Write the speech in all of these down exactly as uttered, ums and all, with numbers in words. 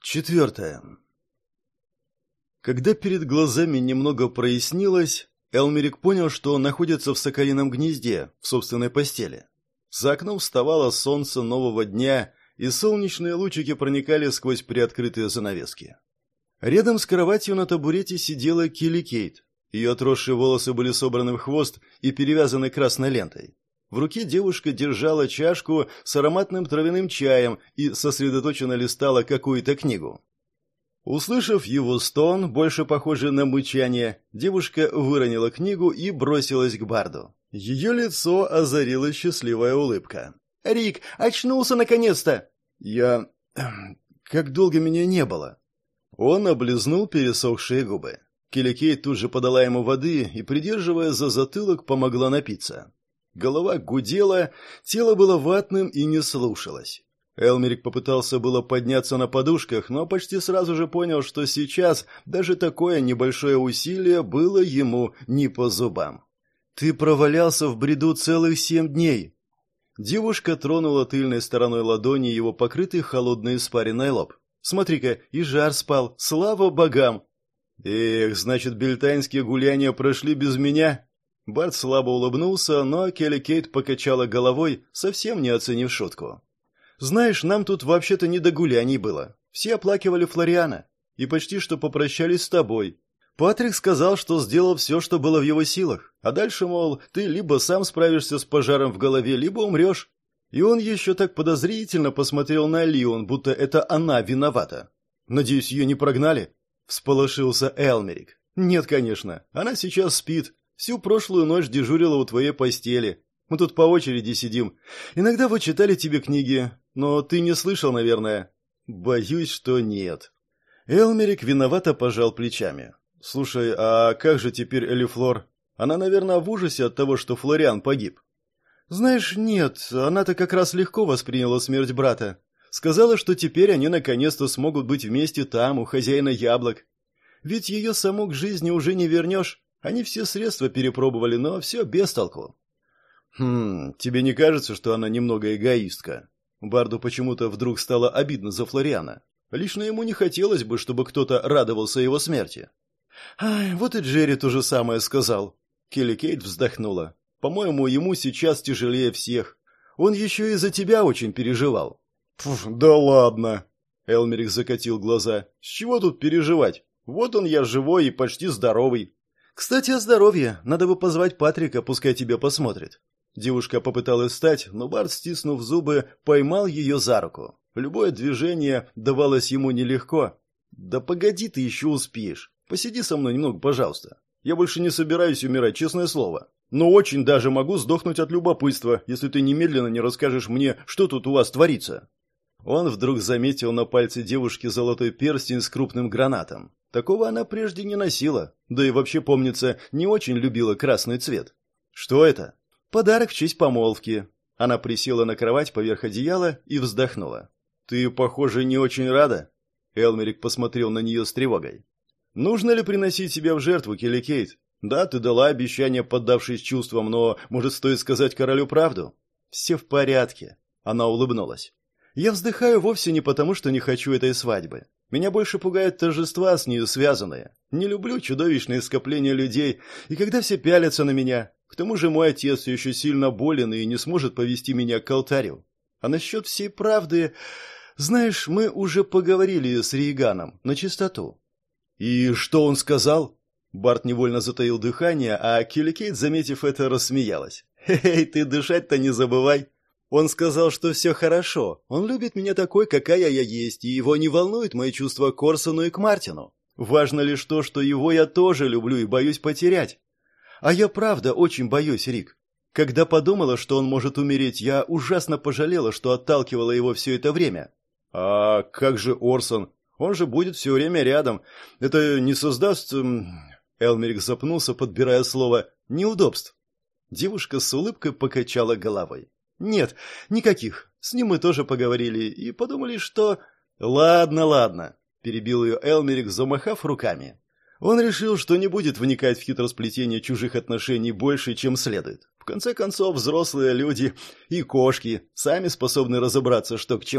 Четвертое. Когда перед глазами немного прояснилось, Элмерик понял, что он находится в соколином гнезде, в собственной постели. За окном вставало солнце нового дня, и солнечные лучики проникали сквозь приоткрытые занавески. Рядом с кроватью на табурете сидела Килли Кейт. Ее отросшие волосы были собраны в хвост и перевязаны красной лентой. В руке девушка держала чашку с ароматным травяным чаем и сосредоточенно листала какую-то книгу. Услышав его стон, больше похожий на мычание, девушка выронила книгу и бросилась к Барду. Ее лицо озарила счастливая улыбка. «Рик, очнулся наконец-то!» «Я... как долго меня не было?» Он облизнул пересохшие губы. Килли Кейт тут же подала ему воды и, придерживая за затылок, помогла напиться. Голова гудела, тело было ватным и не слушалось. Элмерик попытался было подняться на подушках, но почти сразу же понял, что сейчас даже такое небольшое усилие было ему не по зубам. «Ты провалялся в бреду целых семь дней!» Девушка тронула тыльной стороной ладони его покрытый холодной испаренной лоб. «Смотри-ка, и жар спал, слава богам!» «Эх, значит, бельтайнские гуляния прошли без меня?» Барт слабо улыбнулся, но Килли Кейт покачала головой, совсем не оценив шутку. «Знаешь, нам тут вообще-то не до гуляний было. Все оплакивали Флориана и почти что попрощались с тобой. Патрик сказал, что сделал все, что было в его силах, а дальше, мол, ты либо сам справишься с пожаром в голове, либо умрешь». И он еще так подозрительно посмотрел на Лион, будто это она виновата. «Надеюсь, ее не прогнали?» – всполошился Элмерик. «Нет, конечно. Она сейчас спит. Всю прошлую ночь дежурила у твоей постели. Мы тут по очереди сидим. Иногда вы читали тебе книги, но ты не слышал, наверное». «Боюсь, что нет». Элмерик виновато пожал плечами. «Слушай, а как же теперь Элифлор? Она, наверное, в ужасе от того, что Флориан погиб». «Знаешь, нет, она-то как раз легко восприняла смерть брата. Сказала, что теперь они наконец-то смогут быть вместе там, у хозяина яблок. Ведь ее саму к жизни уже не вернешь. Они все средства перепробовали, но все без толку». «Хм, тебе не кажется, что она немного эгоистка?» Барду почему-то вдруг стало обидно за Флориана. Лично ему не хотелось бы, чтобы кто-то радовался его смерти. «Ай, вот и Джерри то же самое сказал». Килли Кейт вздохнула. «По-моему, ему сейчас тяжелее всех. Он еще и за тебя очень переживал». «Пф, да ладно!» Элмерик закатил глаза. «С чего тут переживать? Вот он я живой и почти здоровый». «Кстати, о здоровье. Надо бы позвать Патрика, пускай тебя посмотрит». Девушка попыталась встать, но Барт, стиснув зубы, поймал ее за руку. Любое движение давалось ему нелегко. «Да погоди, ты еще успеешь. Посиди со мной немного, пожалуйста. Я больше не собираюсь умирать, честное слово. Но очень даже могу сдохнуть от любопытства, если ты немедленно не расскажешь мне, что тут у вас творится». Он вдруг заметил на пальце девушки золотой перстень с крупным гранатом. Такого она прежде не носила, да и вообще, помнится, не очень любила красный цвет. «Что это?» «Подарок в честь помолвки». Она присела на кровать поверх одеяла и вздохнула. «Ты, похоже, не очень рада?» Элмерик посмотрел на нее с тревогой. «Нужно ли приносить себя в жертву, Килли Кейт? Да, ты дала обещание, поддавшись чувствам, но, может, стоит сказать королю правду?» «Все в порядке», — она улыбнулась. «Я вздыхаю вовсе не потому, что не хочу этой свадьбы. Меня больше пугают торжества с нею связанные. Не люблю чудовищные скопления людей, и когда все пялятся на меня. К тому же мой отец еще сильно болен и не сможет повести меня к алтарю. А насчет всей правды... Знаешь, мы уже поговорили с Рейганом на чистоту». «И что он сказал?» Барт невольно затаил дыхание, а Килли Кейт, заметив это, рассмеялась. «Хе-хей, ты дышать-то не забывай. Он сказал, что все хорошо. Он любит меня такой, какая я есть, и его не волнует мои чувства к Корсону и к Мартину. Важно лишь то, что его я тоже люблю и боюсь потерять. А я правда очень боюсь, Рик. Когда подумала, что он может умереть, я ужасно пожалела, что отталкивала его все это время». «А как же Орсон? Он же будет все время рядом. Это не создаст...» Элмерик запнулся, подбирая слово «неудобств». Девушка с улыбкой покачала головой. «Нет, никаких. С ним мы тоже поговорили и подумали, что...» «Ладно, ладно», — перебил ее Элмерик, замахав руками. Он решил, что не будет вникать в хитросплетение чужих отношений больше, чем следует. В конце концов, взрослые люди и кошки сами способны разобраться, что к чему.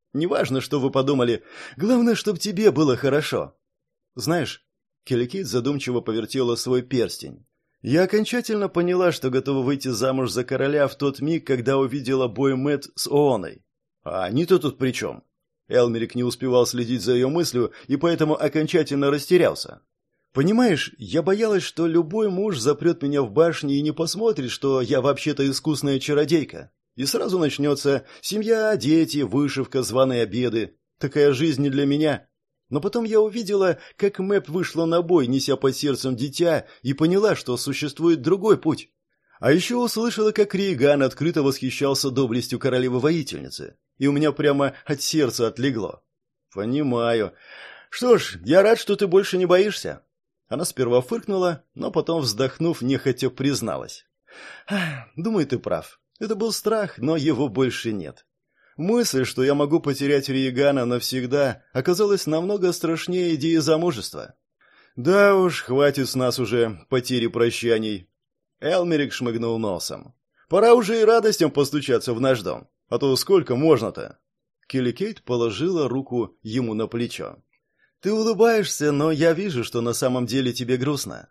Неважно, что вы подумали. Главное, чтобы тебе было хорошо. Знаешь, Келли задумчиво повертела свой перстень. Я окончательно поняла, что готова выйти замуж за короля в тот миг, когда увидела бой Мэтт с Ооной. А они-то тут при чем? Элмерик не успевал следить за ее мыслью и поэтому окончательно растерялся. Понимаешь, я боялась, что любой муж запрет меня в башне и не посмотрит, что я вообще-то искусная чародейка. И сразу начнется семья, дети, вышивка, званые обеды. Такая жизнь не для меня. Но потом я увидела, как Мэп вышла на бой, неся под сердцем дитя, и поняла, что существует другой путь. А еще услышала, как Риеган открыто восхищался доблестью королевы-воительницы. И у меня прямо от сердца отлегло. Понимаю. Что ж, я рад, что ты больше не боишься. Она сперва фыркнула, но потом, вздохнув, нехотя призналась. Думаю, ты прав. Это был страх, но его больше нет. Мысль, что я могу потерять Риегана навсегда, оказалась намного страшнее идеи замужества. Да уж, хватит с нас уже потери прощаний. Элмерик шмыгнул носом. Пора уже и радостям постучаться в наш дом. А то сколько можно-то? Келли Кейт положила руку ему на плечо. Ты улыбаешься, но я вижу, что на самом деле тебе грустно.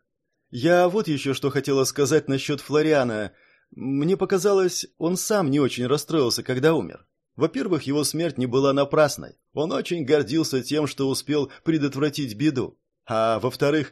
Я вот еще что хотела сказать насчет Флориана. Мне показалось, он сам не очень расстроился, когда умер. Во-первых, его смерть не была напрасной. Он очень гордился тем, что успел предотвратить беду. А во-вторых,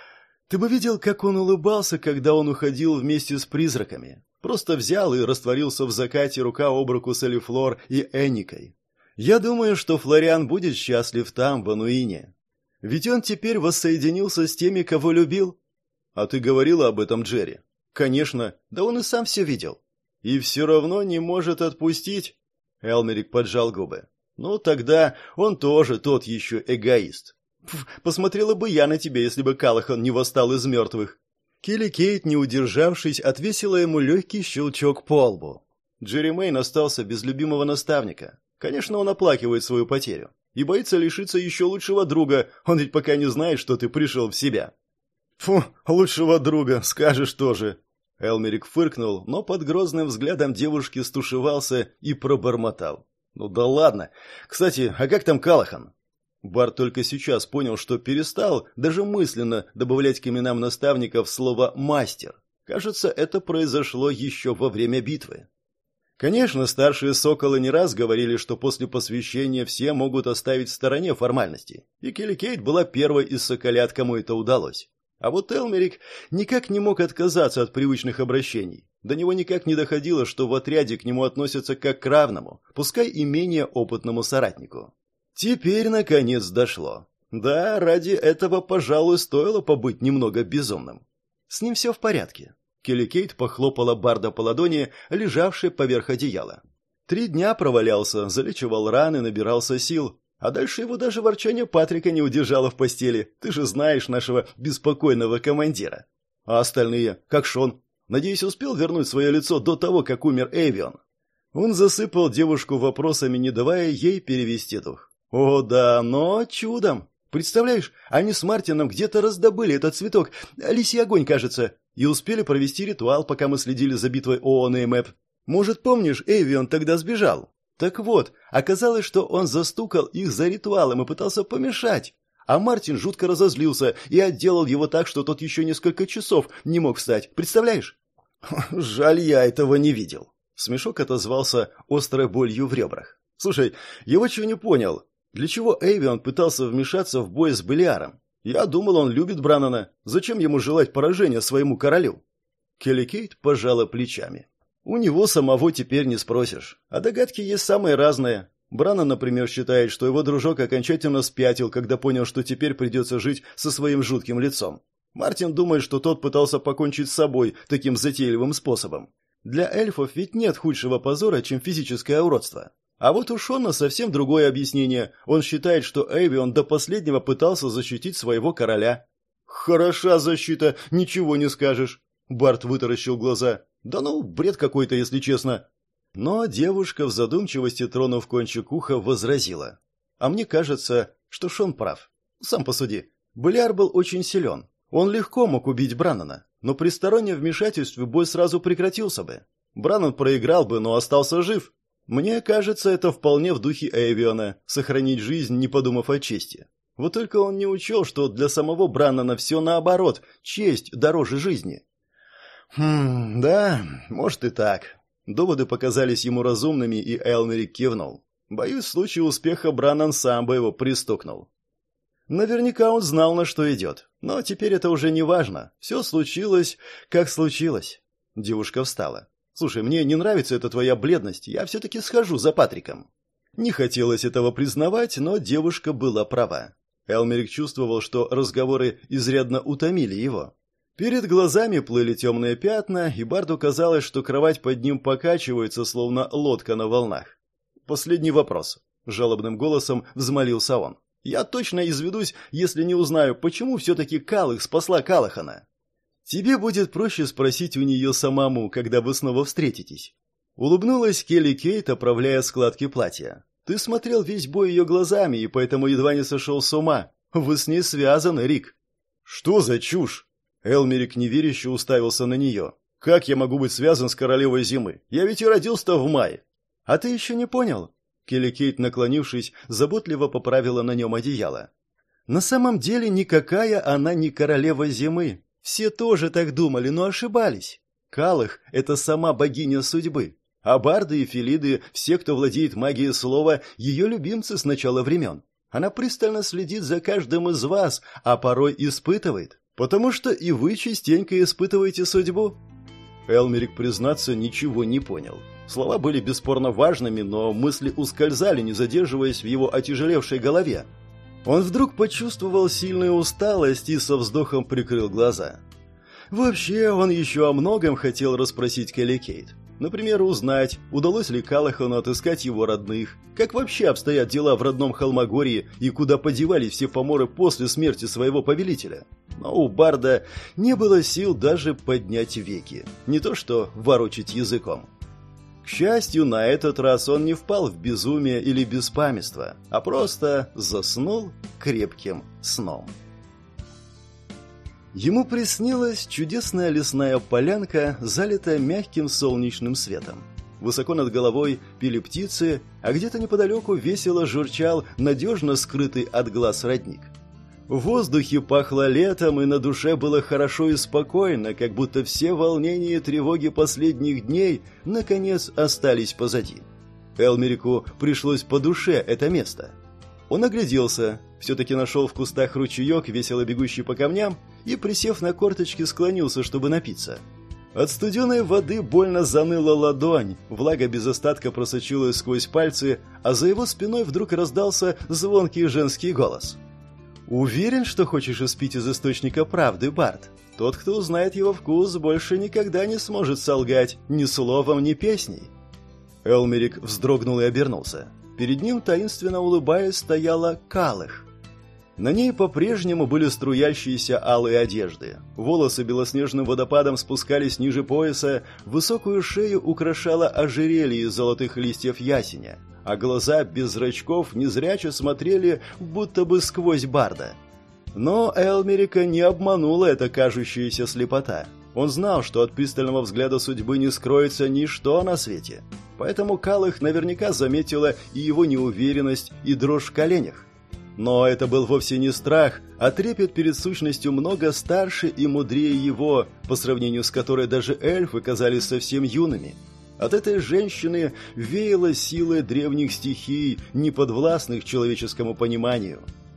ты бы видел, как он улыбался, когда он уходил вместе с призраками. Просто взял и растворился в закате рука об руку с Элифлор и Энникой. Я думаю, что Флориан будет счастлив там, в Ануине. Ведь он теперь воссоединился с теми, кого любил. А ты говорила об этом Джерри? Конечно, да он и сам все видел. И все равно не может отпустить. Элмерик поджал губы. Ну, тогда он тоже тот еще эгоист. Пф, посмотрела бы я на тебя, если бы Калахан не восстал из мертвых. Келли Кейт, не удержавшись, отвесила ему легкий щелчок по лбу. Джерри Мэйн остался без любимого наставника. Конечно, он оплакивает свою потерю. И боится лишиться еще лучшего друга. Он ведь пока не знает, что ты пришел в себя. Фу, лучшего друга, скажешь тоже. Элмерик фыркнул, но под грозным взглядом девушки стушевался и пробормотал. «Ну да ладно. Кстати, а как там Калахан?» Барт только сейчас понял, что перестал даже мысленно добавлять к именам наставников слово «мастер». Кажется, это произошло еще во время битвы. Конечно, старшие соколы не раз говорили, что после посвящения все могут оставить в стороне формальности, и Келли Кейт была первой из соколят, кому это удалось. А вот Элмерик никак не мог отказаться от привычных обращений. До него никак не доходило, что в отряде к нему относятся как к равному, пускай и менее опытному соратнику. Теперь, наконец, дошло. Да, ради этого, пожалуй, стоило побыть немного безумным. С ним все в порядке. Келли Кейт похлопала Барда по ладони, лежавшей поверх одеяла. Три дня провалялся, залечивал раны, набирался сил. А дальше его даже ворчание Патрика не удержало в постели. Ты же знаешь нашего беспокойного командира. А остальные, как Шон? Надеюсь, успел вернуть свое лицо до того, как умер Эйвион. Он засыпал девушку вопросами, не давая ей перевести дух. О да, но чудом. Представляешь, они с Мартином где-то раздобыли этот цветок, лисий огонь, кажется, и успели провести ритуал, пока мы следили за битвой Ооны и Мэп. Может, помнишь, Эйвион тогда сбежал? Так вот, оказалось, что он застукал их за ритуалом и пытался помешать. А Мартин жутко разозлился и отделал его так, что тот еще несколько часов не мог встать. Представляешь? Жаль, я этого не видел. Смешок отозвался острой болью в ребрах. Слушай, я очень не понял, для чего Эйвион пытался вмешаться в бой с Белиаром? Я думал, он любит Браннана. Зачем ему желать поражения своему королю? Келли Кейт пожала плечами. У него самого теперь не спросишь. А догадки есть самые разные. Браннан, например, считает, что его дружок окончательно спятил, когда понял, что теперь придется жить со своим жутким лицом. Мартин думает, что тот пытался покончить с собой таким затейливым способом. Для эльфов ведь нет худшего позора, чем физическое уродство. А вот у Шона совсем другое объяснение. Он считает, что Эйвион до последнего пытался защитить своего короля. «Хороша защита, ничего не скажешь», — Барт вытаращил глаза. «Да ну, бред какой-то, если честно». Но девушка в задумчивости, тронув кончик уха, возразила. «А мне кажется, что Шон прав. Сам посуди. Белиар был очень силен. Он легко мог убить Браннана, но при стороннем вмешательстве бой сразу прекратился бы. Браннан проиграл бы, но остался жив. Мне кажется, это вполне в духе Эйвиона – сохранить жизнь, не подумав о чести. Вот только он не учел, что для самого Браннана все наоборот – честь дороже жизни. Хм, да, может и так. Доводы показались ему разумными, и Элмерик кивнул. Боюсь, в случае успеха Браннан сам бы его пристукнул. Наверняка он знал, на что идет. Но теперь это уже не важно. Все случилось, как случилось. Девушка встала. «Слушай, мне не нравится эта твоя бледность. Я все-таки схожу за Патриком». Не хотелось этого признавать, но девушка была права. Элмерик чувствовал, что разговоры изрядно утомили его. Перед глазами плыли темные пятна, и Барду казалось, что кровать под ним покачивается, словно лодка на волнах. «Последний вопрос», — жалобным голосом взмолился он. «Я точно изведусь, если не узнаю, почему все-таки Калых спасла Калахана. Тебе будет проще спросить у нее самому, когда вы снова встретитесь». Улыбнулась Келли Кейт, оправляя складки платья. «Ты смотрел весь бой ее глазами, и поэтому едва не сошел с ума. Вы с ней связаны, Рик». «Что за чушь?» Элмерик неверяще уставился на нее. «Как я могу быть связан с королевой зимы? Я ведь и родился-то в мае». «А ты еще не понял?» Келли Кейт, наклонившись, заботливо поправила на нем одеяло. «На самом деле никакая она не королева зимы. Все тоже так думали, но ошибались. Калых — это сама богиня судьбы. А барды и филиды, все, кто владеет магией слова, ее любимцы с начала времен. Она пристально следит за каждым из вас, а порой испытывает. Потому что и вы частенько испытываете судьбу». Элмерик, признаться, ничего не понял. Слова были бесспорно важными, но мысли ускользали, не задерживаясь в его отяжелевшей голове. Он вдруг почувствовал сильную усталость и со вздохом прикрыл глаза. Вообще, он еще о многом хотел расспросить Келли Кейт. Например, узнать, удалось ли Калахану отыскать его родных, как вообще обстоят дела в родном Холмогорье и куда подевались все поморы после смерти своего повелителя. Но у Барда не было сил даже поднять веки, не то что ворочать языком. К счастью, на этот раз он не впал в безумие или беспамятство, а просто заснул крепким сном. Ему приснилась чудесная лесная полянка, залитая мягким солнечным светом. Высоко над головой пели птицы, а где-то неподалеку весело журчал надежно скрытый от глаз родник. В воздухе пахло летом, и на душе было хорошо и спокойно, как будто все волнения и тревоги последних дней наконец остались позади. Элмерику пришлось по душе это место. Он огляделся, все-таки нашел в кустах ручеек, весело бегущий по камням, и, присев на корточки, склонился, чтобы напиться. От студеной воды больно заныла ладонь, влага без остатка просочилась сквозь пальцы, а за его спиной вдруг раздался звонкий женский голос. «Уверен, что хочешь испить из источника правды, Бард? Тот, кто узнает его вкус, больше никогда не сможет солгать ни словом, ни песней». Элмерик вздрогнул и обернулся. Перед ним, таинственно улыбаясь, стояла Калых. На ней по-прежнему были струящиеся алые одежды. Волосы белоснежным водопадом спускались ниже пояса, высокую шею украшало ожерелье из золотых листьев ясеня, а глаза без зрачков незряче смотрели, будто бы сквозь Барда. Но Элмерика не обманула эта кажущаяся слепота. Он знал, что от пристального взгляда судьбы не скроется ничто на свете. Поэтому Калых наверняка заметила и его неуверенность, и дрожь в коленях. Но это был вовсе не страх, а трепет перед сущностью много старше и мудрее его, по сравнению с которой даже эльфы казались совсем юными. От этой женщины веяло силой древних стихий, неподвластных человеческому пониманию.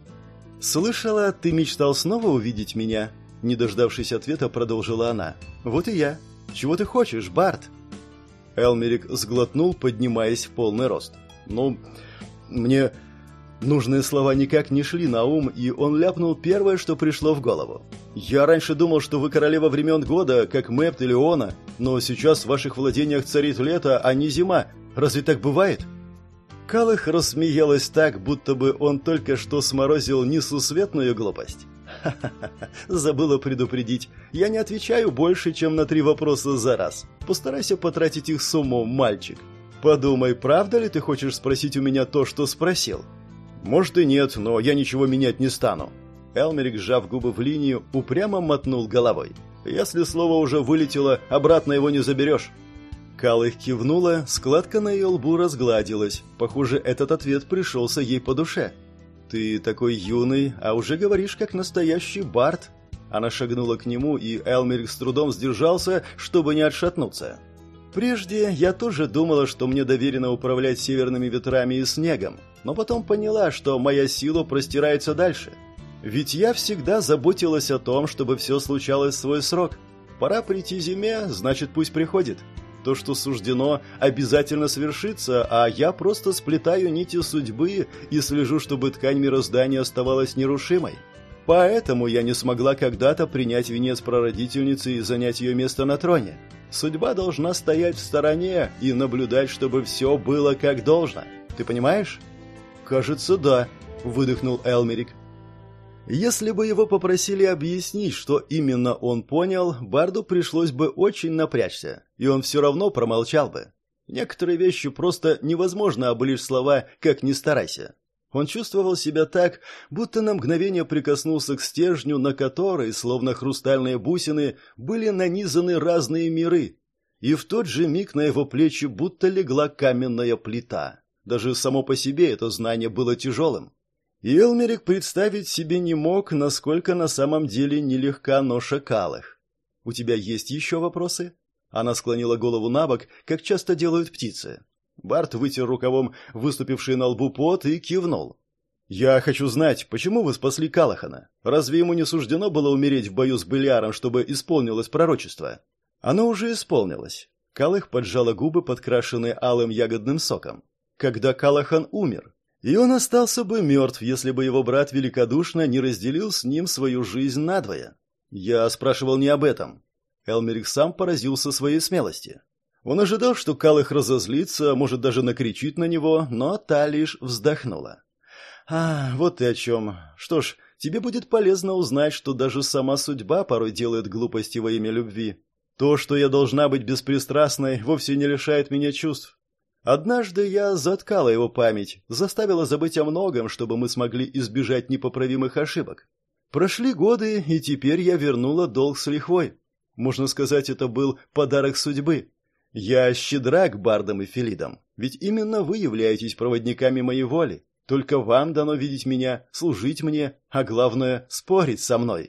«Слышала, ты мечтал снова увидеть меня?» Не дождавшись ответа, продолжила она. «Вот и я. Чего ты хочешь, Бард?» Элмерик сглотнул, поднимаясь в полный рост. «Ну, мне...» Нужные слова никак не шли на ум, и он ляпнул первое, что пришло в голову. «Я раньше думал, что вы королева времен года, как Мэпт или Она, но сейчас в ваших владениях царит лето, а не зима. Разве так бывает?» Калых рассмеялась так, будто бы он только что сморозил несусветную глупость. «Ха-ха-ха, забыла предупредить. Я не отвечаю больше, чем на три вопроса за раз. Постарайся потратить их с умом, мальчик. Подумай, правда ли ты хочешь спросить у меня то, что спросил?» «Может и нет, но я ничего менять не стану». Элмерик, сжав губы в линию, упрямо мотнул головой. «Если слово уже вылетело, обратно его не заберешь». Калых кивнула, складка на ее лбу разгладилась. Похоже, этот ответ пришелся ей по душе. «Ты такой юный, а уже говоришь, как настоящий бард». Она шагнула к нему, и Элмерик с трудом сдержался, чтобы не отшатнуться. «Прежде я тоже думала, что мне доверено управлять северными ветрами и снегом, но потом поняла, что моя сила простирается дальше. Ведь я всегда заботилась о том, чтобы все случалось в свой срок. Пора прийти зиме, значит, пусть приходит. То, что суждено, обязательно свершится, а я просто сплетаю нити судьбы и слежу, чтобы ткань мироздания оставалась нерушимой. Поэтому я не смогла когда-то принять венец прародительницы и занять ее место на троне. Судьба должна стоять в стороне и наблюдать, чтобы все было как должно. Ты понимаешь?» «Кажется, да», — выдохнул Элмерик. Если бы его попросили объяснить, что именно он понял, Барду пришлось бы очень напрячься, и он все равно промолчал бы. Некоторые вещи просто невозможно облечь слова, как ни старайся. Он чувствовал себя так, будто на мгновение прикоснулся к стержню, на который, словно хрустальные бусины, были нанизаны разные миры. И в тот же миг на его плечи будто легла каменная плита. Даже само по себе это знание было тяжелым. И Элмерик представить себе не мог, насколько на самом деле нелегка ноша Калых. «У тебя есть еще вопросы?» Она склонила голову набок, как часто делают птицы. Барт вытер рукавом выступивший на лбу пот и кивнул. «Я хочу знать, почему вы спасли Калахана? Разве ему не суждено было умереть в бою с Белиаром, чтобы исполнилось пророчество?» Оно уже исполнилось. Калых поджала губы, подкрашенные алым ягодным соком. «Когда Калахан умер. И он остался бы мертв, если бы его брат великодушно не разделил с ним свою жизнь надвое. Я спрашивал не об этом». Элмерик сам поразился своей смелости. Он ожидал, что Калых разозлится, может, даже накричит на него, но та лишь вздохнула. «А, вот ты о чем. Что ж, тебе будет полезно узнать, что даже сама судьба порой делает глупости во имя любви. То, что я должна быть беспристрастной, вовсе не лишает меня чувств. Однажды я заткала его память, заставила забыть о многом, чтобы мы смогли избежать непоправимых ошибок. Прошли годы, и теперь я вернула долг с лихвой. Можно сказать, это был подарок судьбы. Я щедра к бардам и филидам, ведь именно вы являетесь проводниками моей воли. Только вам дано видеть меня, служить мне, а главное, спорить со мной».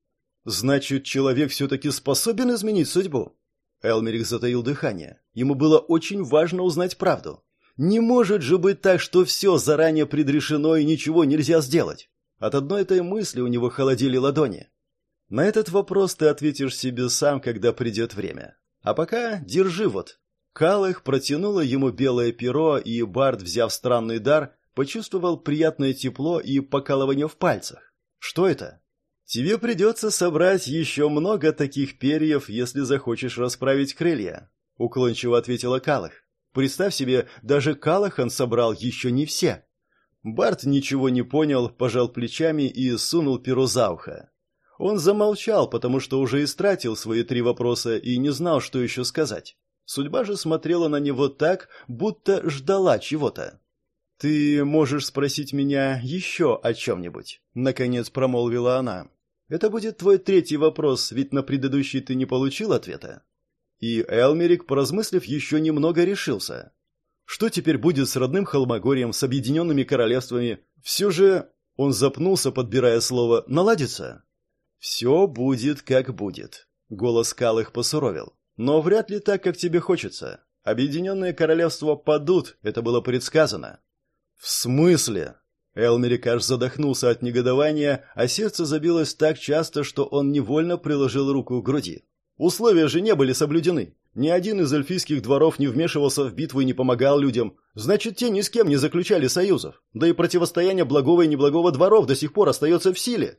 «Значит, человек все-таки способен изменить судьбу?» Элмерик затаил дыхание. Ему было очень важно узнать правду. Не может же быть так, что все заранее предрешено и ничего нельзя сделать. От одной этой мысли у него холодели ладони. На этот вопрос ты ответишь себе сам, когда придет время. А пока держи вот. Калых протянула ему белое перо, и Бард, взяв странный дар, почувствовал приятное тепло и покалывание в пальцах. Что это? Тебе придется собрать еще много таких перьев, если захочешь расправить крылья, уклончиво ответила Калых. Представь себе, даже Калахан собрал еще не все. Барт ничего не понял, пожал плечами и сунул перо за ухо. Он замолчал, потому что уже истратил свои три вопроса и не знал, что еще сказать. Судьба же смотрела на него так, будто ждала чего-то. «Ты можешь спросить меня еще о чем-нибудь?» — наконец промолвила она. «Это будет твой третий вопрос, ведь на предыдущий ты не получил ответа». И Элмерик, поразмыслив, еще немного решился. Что теперь будет с родным Холмогорием, с объединенными королевствами? Все же, он запнулся, подбирая слово, наладится? «Все будет, как будет», — голос Калых посуровил. «Но вряд ли так, как тебе хочется. Объединенные королевства падут, это было предсказано». «В смысле?» Элмерик аж задохнулся от негодования, а сердце забилось так часто, что он невольно приложил руку к груди. Условия же не были соблюдены. Ни один из эльфийских дворов не вмешивался в битву и не помогал людям. Значит, те ни с кем не заключали союзов. Да и противостояние благого и неблагого дворов до сих пор остается в силе.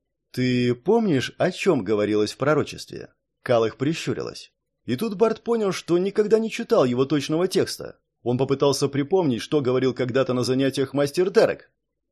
«Ты помнишь, о чем говорилось в пророчестве?» Калых прищурилась. И тут Барт понял, что никогда не читал его точного текста. Он попытался припомнить, что говорил когда-то на занятиях мастер Дерек.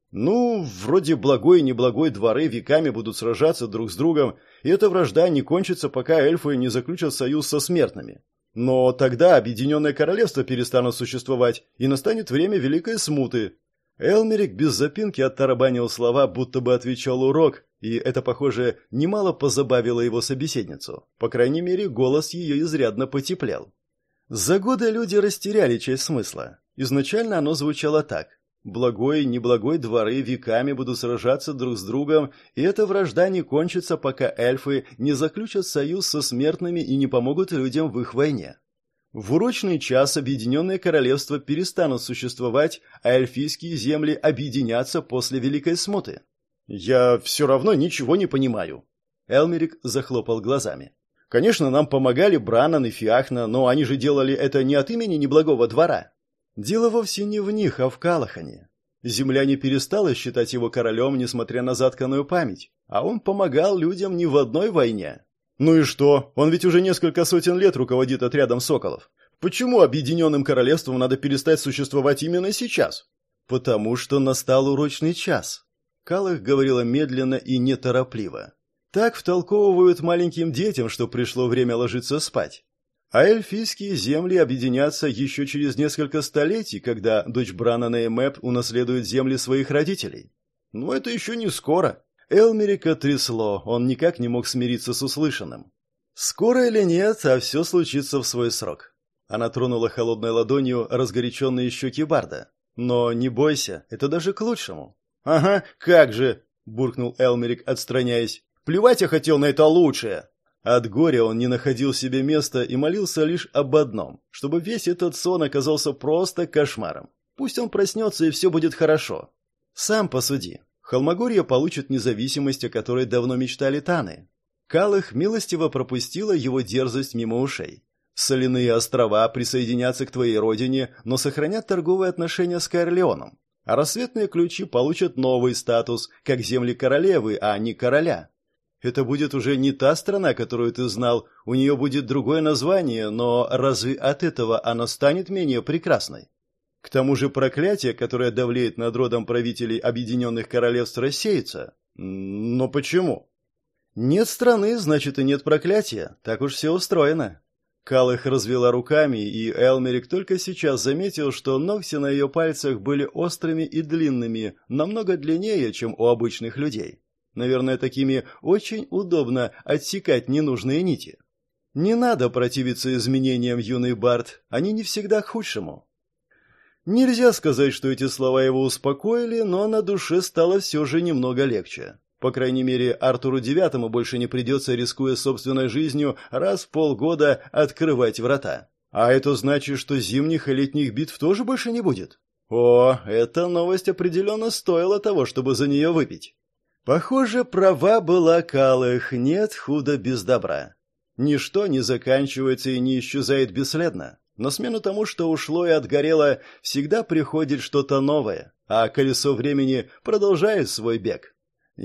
Ну, вроде благой и неблагой дворы веками будут сражаться друг с другом, и эта вражда не кончится, пока эльфы не заключат союз со смертными. Но тогда объединенное королевство перестанут существовать, и настанет время великой смуты. Элмерик без запинки оттарабанил слова, будто бы отвечал урок, и это, похоже, немало позабавило его собеседницу. По крайней мере, голос ее изрядно потеплел. За годы люди растеряли часть смысла. Изначально оно звучало так. Благой и неблагой дворы веками будут сражаться друг с другом, и эта вражда не кончится, пока эльфы не заключат союз со смертными и не помогут людям в их войне. В урочный час объединенные королевства перестанут существовать, а эльфийские земли объединятся после Великой Смуты. «Я все равно ничего не понимаю». Элмерик захлопал глазами. «Конечно, нам помогали Бранан и Фиахна, но они же делали это не от имени неблагого двора». Дело вовсе не в них, а в Калахане. Земля не перестала считать его королем, несмотря на затканную память, а он помогал людям не в одной войне. Ну и что? Он ведь уже несколько сотен лет руководит отрядом соколов. Почему объединенным королевством надо перестать существовать именно сейчас? Потому что настал урочный час. Калах говорила медленно и неторопливо. Так втолковывают маленьким детям, что пришло время ложиться спать. А эльфийские земли объединятся еще через несколько столетий, когда дочь Бранана и Мэп унаследует земли своих родителей. Но это еще не скоро. Элмерика трясло, он никак не мог смириться с услышанным. Скоро или нет, а все случится в свой срок. Она тронула холодной ладонью разгоряченные щеки Барда. Но не бойся, это даже к лучшему. «Ага, как же!» – буркнул Элмерик, отстраняясь. «Плевать я хотел на это лучшее!» От горя он не находил себе места и молился лишь об одном, чтобы весь этот сон оказался просто кошмаром. Пусть он проснется, и все будет хорошо. Сам посуди. Холмогорье получит независимость, о которой давно мечтали Таны. Калах милостиво пропустила его дерзость мимо ушей. Соляные острова присоединятся к твоей родине, но сохранят торговые отношения с Каэрлеоном. А рассветные ключи получат новый статус, как земли королевы, а не короля. Это будет уже не та страна, которую ты знал, у нее будет другое название, но разве от этого она станет менее прекрасной? К тому же проклятие, которое давлеет над родом правителей Объединенных Королевств, рассеется. Но почему? Нет страны, значит и нет проклятия, так уж все устроено. Калах развела руками, и Элмерик только сейчас заметил, что ногти на ее пальцах были острыми и длинными, намного длиннее, чем у обычных людей. Наверное, такими очень удобно отсекать ненужные нити. Не надо противиться изменениям, юный Бард, они не всегда к худшему. Нельзя сказать, что эти слова его успокоили, но на душе стало все же немного легче. По крайней мере, Артуру Девятому больше не придется, рискуя собственной жизнью, раз в полгода открывать врата. А это значит, что зимних и летних битв тоже больше не будет? О, эта новость определенно стоила того, чтобы за нее выпить. Похоже, права была Калах, нет худа без добра. Ничто не заканчивается и не исчезает бесследно. На смену тому, что ушло и отгорело, всегда приходит что-то новое, а колесо времени продолжает свой бег.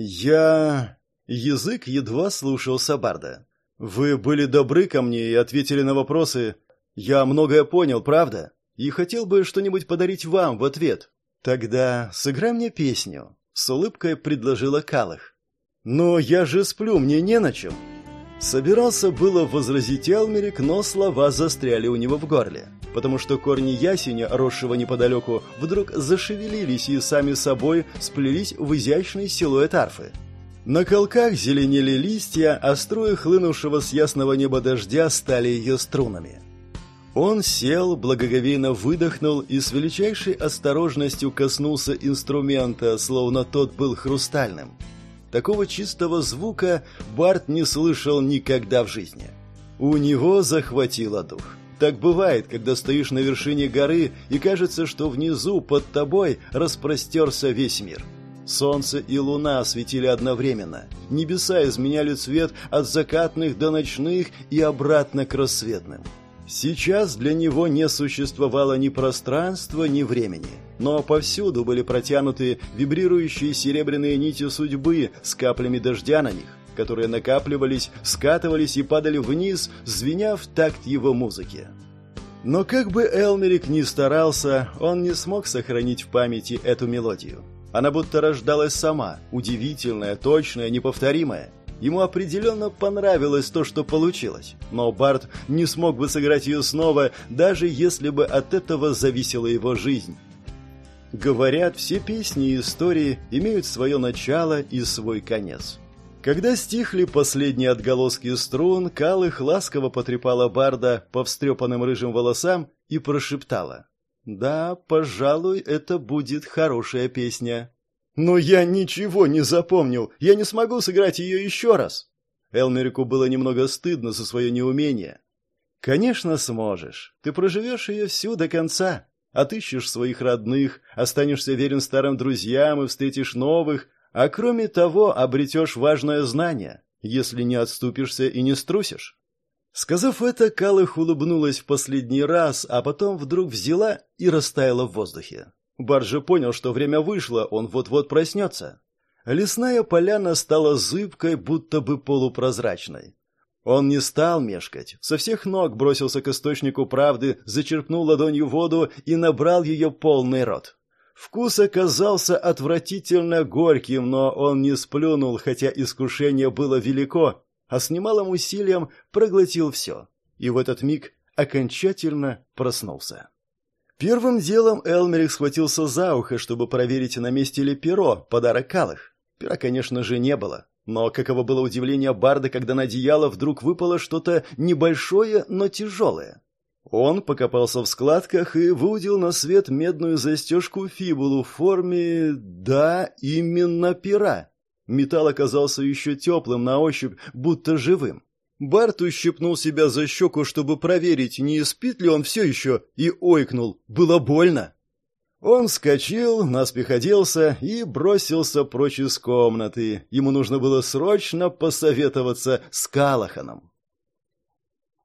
Я... Язык едва слушался Барда. Вы были добры ко мне и ответили на вопросы. Я многое понял, правда? И хотел бы что-нибудь подарить вам в ответ. Тогда сыграй мне песню. С улыбкой предложила Калах. «Но я же сплю, мне не на чем». Собирался было возразить Элмерик, но слова застряли у него в горле, потому что корни ясеня, росшего неподалеку, вдруг зашевелились и сами собой сплелись в изящный силуэт арфы. На колках зеленели листья, а струи хлынувшего с ясного неба дождя стали ее струнами. Он сел, благоговейно выдохнул и с величайшей осторожностью коснулся инструмента, словно тот был хрустальным. Такого чистого звука Бард не слышал никогда в жизни. У него захватило дух. Так бывает, когда стоишь на вершине горы и кажется, что внизу под тобой распростерся весь мир. Солнце и луна светили одновременно. Небеса изменяли цвет от закатных до ночных и обратно к рассветным. Сейчас для него не существовало ни пространства, ни времени, но повсюду были протянуты вибрирующие серебряные нити судьбы с каплями дождя на них, которые накапливались, скатывались и падали вниз, звеня в такт его музыки. Но как бы Элмерик ни старался, он не смог сохранить в памяти эту мелодию. Она будто рождалась сама, удивительная, точная, неповторимая. Ему определенно понравилось то, что получилось, но Бард не смог бы сыграть ее снова, даже если бы от этого зависела его жизнь. Говорят, все песни и истории имеют свое начало и свой конец. Когда стихли последние отголоски струн, Калых ласково потрепала барда по встрепанным рыжим волосам и прошептала: «Да, пожалуй, это будет хорошая песня». «Но я ничего не запомнил, я не смогу сыграть ее еще раз». Элмерику было немного стыдно за свое неумение. «Конечно сможешь. Ты проживешь ее всю до конца. Отыщешь своих родных, останешься верен старым друзьям и встретишь новых, а кроме того обретешь важное знание, если не отступишься и не струсишь». Сказав это, Калых улыбнулась в последний раз, а потом вдруг взяла и растаяла в воздухе. Бард же понял, что время вышло, он вот-вот проснется. Лесная поляна стала зыбкой, будто бы полупрозрачной. Он не стал мешкать, со всех ног бросился к источнику правды, зачерпнул ладонью воду и набрал ее полный рот. Вкус оказался отвратительно горьким, но он не сплюнул, хотя искушение было велико, а с немалым усилием проглотил все. И в этот миг окончательно проснулся. Первым делом Элмерик схватился за ухо, чтобы проверить, на месте ли перо, подарок Калых. Пера, конечно же, не было. Но каково было удивление барда, когда на одеяло вдруг выпало что-то небольшое, но тяжелое. Он покопался в складках и выудил на свет медную застежку-фибулу в форме... да, именно пера. Металл оказался еще теплым на ощупь, будто живым. Бард ущипнул себя за щеку, чтобы проверить, не спит ли он все еще, и ойкнул. Было больно. Он вскочил, наспех оделся и бросился прочь из комнаты. Ему нужно было срочно посоветоваться с Калаханом.